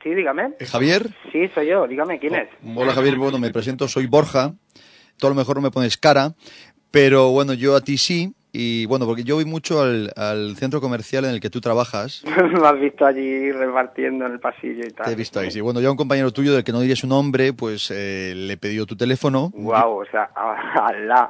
Sí, dígame. ¿Javier? Sí, soy yo, dígame, ¿quién es? Hola Javier, bueno, me presento, soy Borja. Tú a lo mejor no me pones cara, pero bueno, yo a ti sí. Y bueno, porque yo voy mucho al centro comercial en el que tú trabajas. Me has visto allí repartiendo en el pasillo y tal. Te he visto ahí, sí. Bueno, yo a un compañero tuyo del que no diría su nombre, pues le he pedido tu teléfono. Guau, o sea, alá.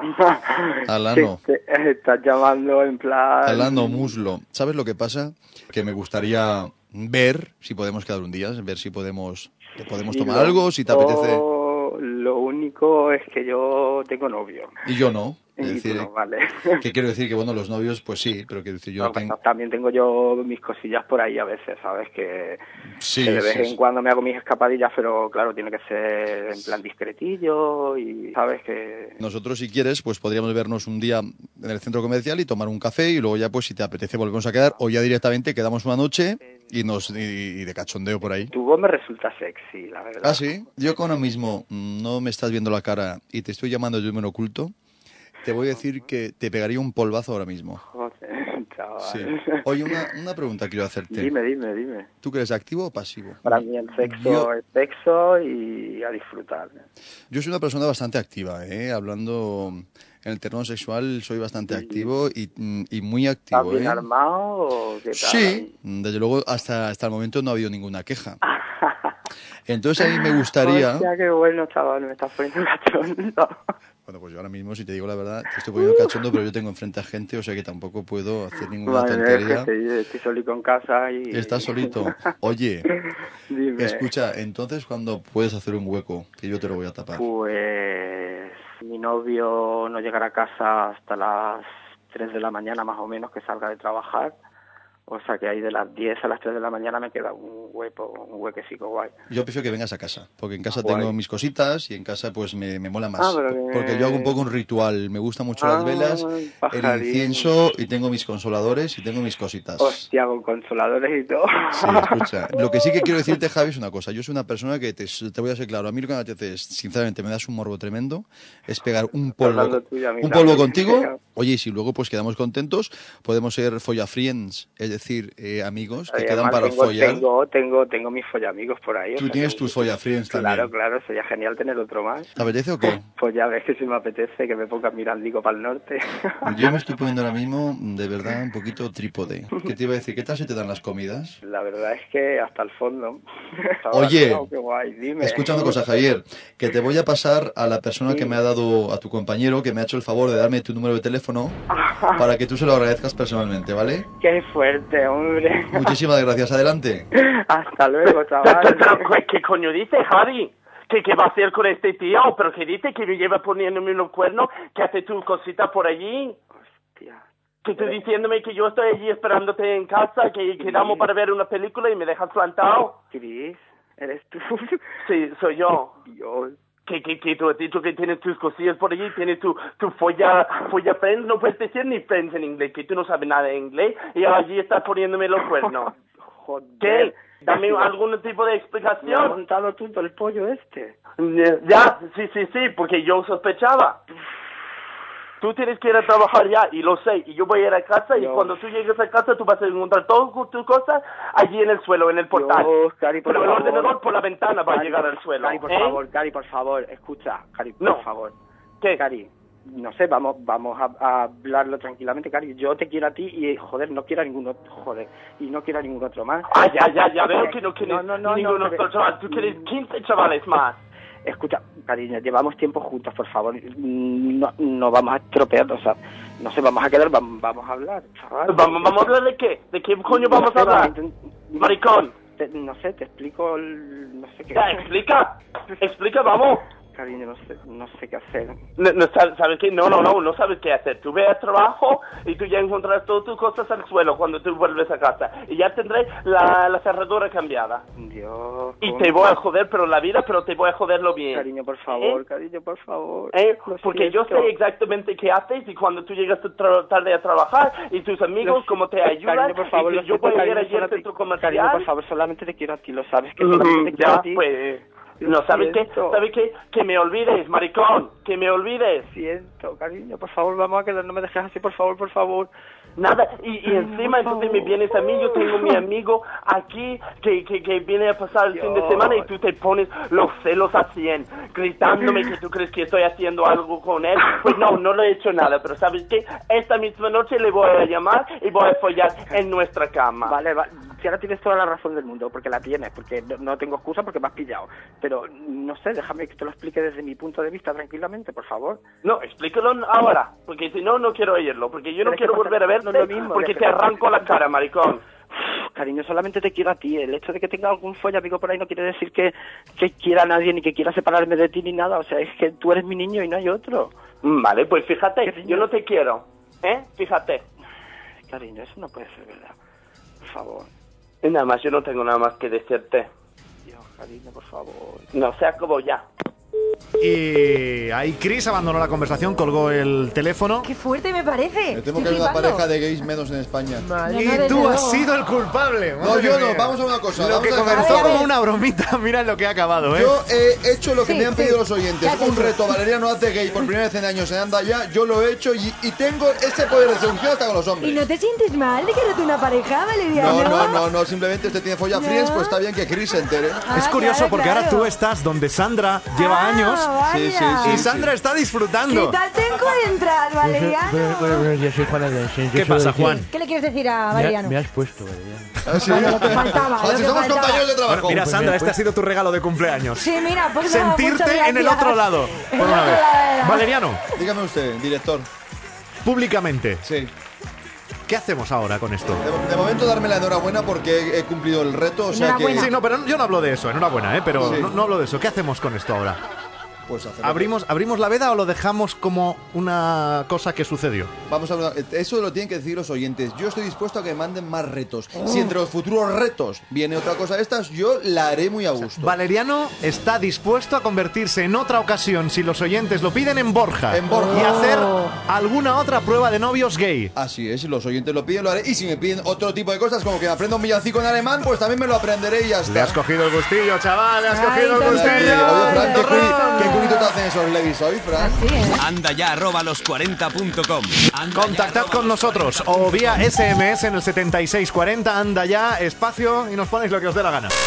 Alá no. Estás llamando en plan... Alá no, muslo. ¿Sabes lo que pasa? Que me gustaría ver si podemos quedar un día, ver si podemos tomar algo, si te apetece. Lo único es que yo tengo novio. Y yo no. Es Y decir, tú no, vale. ¿qué quiero decir? Que bueno, los novios, pues sí, pero quiero decir, yo tengo... También tengo yo mis cosillas por ahí a veces, ¿sabes? Que de vez en sí. cuando me hago mis escapadillas, pero claro, tiene que ser en plan discretillo y, ¿sabes? Que... Nosotros, si quieres, pues podríamos vernos un día en el centro comercial y tomar un café y luego ya, pues si te apetece, volvemos a quedar o ya directamente quedamos una noche y de cachondeo por ahí. Tu voz me resulta sexy, la verdad. Ah, ¿sí? Yo con lo mismo no me estás viendo la cara y te estoy llamando de número oculto, te voy a decir que te pegaría un polvazo ahora mismo. Joder, chaval. Sí. Oye, una pregunta quiero hacerte. Dime. ¿Tú que eres activo o pasivo? Para mí el sexo es sexo y a disfrutar. Yo soy una persona bastante activa, ¿eh? Hablando en el terreno sexual, soy bastante activo y muy activo. ¿Estás bien armado o qué tal? Sí, desde luego hasta el momento no ha habido ninguna queja. Entonces a mí me gustaría... Hostia, qué bueno, chaval, me estás poniendo cachondo. Bueno, pues yo ahora mismo, si te digo la verdad, te estoy poniendo cachondo, pero yo tengo enfrente a gente, o sea que tampoco puedo hacer ninguna tontería. Estoy solito en casa y... Estás solito. Oye, Dime. escucha, entonces, ¿cuándo puedes hacer un hueco? Que yo te lo voy a tapar. Pues mi novio no llegará a casa hasta las 3 de la mañana más o menos, que salga de trabajar. O sea que ahí de las 10 a las 3 de la mañana me queda un huequecito guay. Yo prefiero que vengas a casa, porque en casa Guay. tengo mis cositas y en casa pues me mola más. Pero Porque yo hago un poco un ritual, me gustan mucho las velas, pajarín. el incienso y tengo mis consoladores y tengo mis cositas. Hostia, con consoladores y todo. Sí, escucha. Lo que sí que quiero decirte, Javi, es una cosa. Yo soy una persona que te voy a ser claro. A mí lo que me apetece es, sinceramente, me das un morbo tremendo, es pegar un polvo contigo. Oye, y si luego pues quedamos contentos, podemos ser follafriends, es decir, amigos que quedan para follar. Tengo mis follamigos por ahí. Tú tienes tus follafriends también. Claro, sería genial tener otro más. ¿Te apetece o qué? Pues ya ves que si me apetece que me ponga Mirandico para el norte. Yo me estoy poniendo ahora mismo, de verdad, un poquito trípode. ¿Qué te iba a decir? ¿Qué tal se te dan las comidas? La verdad es que hasta el fondo. Oye, qué guay, dime. escucha una cosa, Javier, que te voy a pasar a la persona que me ha dado, a tu compañero, que me ha hecho el favor de darme tu número de teléfono para que tú se lo agradezcas personalmente, ¿vale? Qué fuerte, hombre. Muchísimas gracias, adelante. Hasta luego, chaval. ¿Qué coño dice, Javi? ¿Qué va a hacer con este tío? ¿Pero qué dice? ¿Que me lleva poniéndome unos cuernos? ¿Que hace tu cosita por allí? Hostia. ¿Que tú diciéndome que yo estoy allí esperándote en casa, que quedamos para ver una película y me dejas plantado? Cris, ¿eres tú? Sí, soy yo. Dios. Que tú has dicho que tienes tus cosillas por allí, tienes tu folla friends, no puedes decir ni friends en inglés, que tú no sabes nada de inglés, y allí estás poniéndome los cuernos. Joder. ¿Qué? Dame algún tipo de ¿Me has explicación. montado tú todo el pollo este? Ya, sí, porque yo sospechaba. Tú tienes que ir a trabajar ya, y lo sé, y yo voy a ir a casa, y cuando tú llegues a casa tú vas a encontrar todas tus cosas allí en el suelo, en el portal. Dios, Cari, por Pero favor. el ordenador por la ventana va a llegar al suelo. Cari, por favor, escucha, Cari, por No. favor. ¿Qué? Cari, no sé, vamos a hablarlo tranquilamente, Cari. Yo te quiero a ti y, joder, no quiero a ningún otro más. Ya veo que no quieres ningún otro chaval. Tú quieres 15 chavales más. Escucha, cariño, llevamos tiempo juntos, por favor. No vamos a estropear, o sea, no sé, vamos a quedar, vamos a hablar, chaval. ¿Vamos a hablar de qué? ¿De qué coño vamos a hablar? Maricón. No sé, te explico, no sé qué. Ya, explica, vamos. Cariño, no sé qué hacer. No ¿sabes qué? No sabes qué hacer. Tú ve al trabajo y tú ya encontrarás todas tus cosas al suelo cuando tú vuelves a casa. Y ya tendré la cerradura cambiada. Dios. Y te voy a joder, pero la vida, pero te voy a joderlo bien. Cariño, por favor, cariño, por favor. Porque yo sé exactamente qué haces y cuando tú llegas tarde a trabajar y tus amigos cómo te ayudan. Cariño, por favor, y yo voy a ir allí al centro comercial. Cariño, por favor, solamente te quiero a ti, lo sabes que solamente te quiero a ti. Pues... No, ¿sabes qué? Que me olvides, maricón, que me olvides. Siento, cariño, por favor, vamos a quedar, no me dejes así, por favor. nada, y encima entonces me vienes a mí, yo tengo mi amigo aquí que viene a pasar el fin de semana y tú te pones los celos a 100, gritándome que tú crees que estoy haciendo algo con él. Pues no lo he hecho nada, pero ¿sabes qué? Esta misma noche le voy a llamar y voy a follar en nuestra cama. Vale, si ahora tienes toda la razón del mundo, porque la tienes, porque no tengo excusa porque me has pillado, pero no sé, déjame que te lo explique desde mi punto de vista tranquilamente, por favor. No, explícalo ahora, porque si no quiero oírlo, porque yo no quiero volver a verte, no mismo, porque te arranco la cara, maricón. Cariño, solamente te quiero a ti. El hecho de que tenga algún follamigo por ahí no quiere decir que quiera a nadie ni que quiera separarme de ti ni nada. O sea, es que tú eres mi niño y no hay otro. Vale, pues fíjate, yo no te quiero, fíjate. Cariño, eso no puede ser verdad. Por favor. Y nada más, yo no tengo nada más que decirte. Dios, cariño, por favor. No, se acabó ya. Y ahí Chris abandonó la conversación, colgó el teléfono. ¡Qué fuerte me parece! Me temo que hay una pareja de gays menos en España. Y tú has sido el culpable. No, yo no. Vamos a una cosa. Lo que comenzó como una bromita, mira lo que ha acabado, ¿eh? Yo he hecho lo que me han pedido los oyentes. Un reto, Valeriano hace gay por primera vez en años en Anda Ya. Yo lo he hecho y tengo ese poder de seducción hasta con los hombres. ¿Y no te sientes mal de que no te una pareja, Valeriano? No. Simplemente usted tiene folla friends, pues está bien que Chris se entere. Es curioso porque ahora tú estás donde Sandra lleva años. Vaya. Sí, y Sandra está disfrutando. ¿Qué tal te encuentras, Valeriano? Bueno, yo soy Juan Adrián. ¿Qué pasa, Juan? ¿Qué le quieres decir a Valeriano? Me has puesto, Valeriano. Vale, lo que faltaba. Si somos compañeros de trabajo. Bueno, mira, Sandra, este ha sido tu regalo de cumpleaños. Sí, mira, pues nada, sentirte en el otro lado. Por una vez. Valeriano. Dígame usted, director. Públicamente. Sí. ¿Qué hacemos ahora con esto? De momento darme la enhorabuena porque he cumplido el reto, o sea que... Sí, no, pero yo no hablo de eso, enhorabuena, pero Sí. no hablo de eso. ¿Qué hacemos con esto ahora? Pues hacerlo. ¿Abrimos la veda o lo dejamos como una cosa que sucedió? Vamos a hablar. Eso lo tienen que decir los oyentes. Yo estoy dispuesto a que manden más retos. Si entre los futuros retos viene otra cosa de estas, yo la haré muy a gusto. Valeriano está dispuesto a convertirse en otra ocasión, si los oyentes lo piden, en Borja. En Borja. Y hacer alguna otra prueba de novios gay. Así es, si los oyentes lo piden, lo haré. Y si me piden otro tipo de cosas, como que me aprenda un villancico en alemán, pues también me lo aprenderé y ya está. Le has cogido el gustillo, chaval, le has cogido el Oye, gustillo. Fran, qué culito te hacen esos Levis hoy, Fran. Anda ya, @los40.com. Contactad con nosotros o vía SMS en el 7640, anda ya, espacio, y nos ponéis lo que os dé la gana.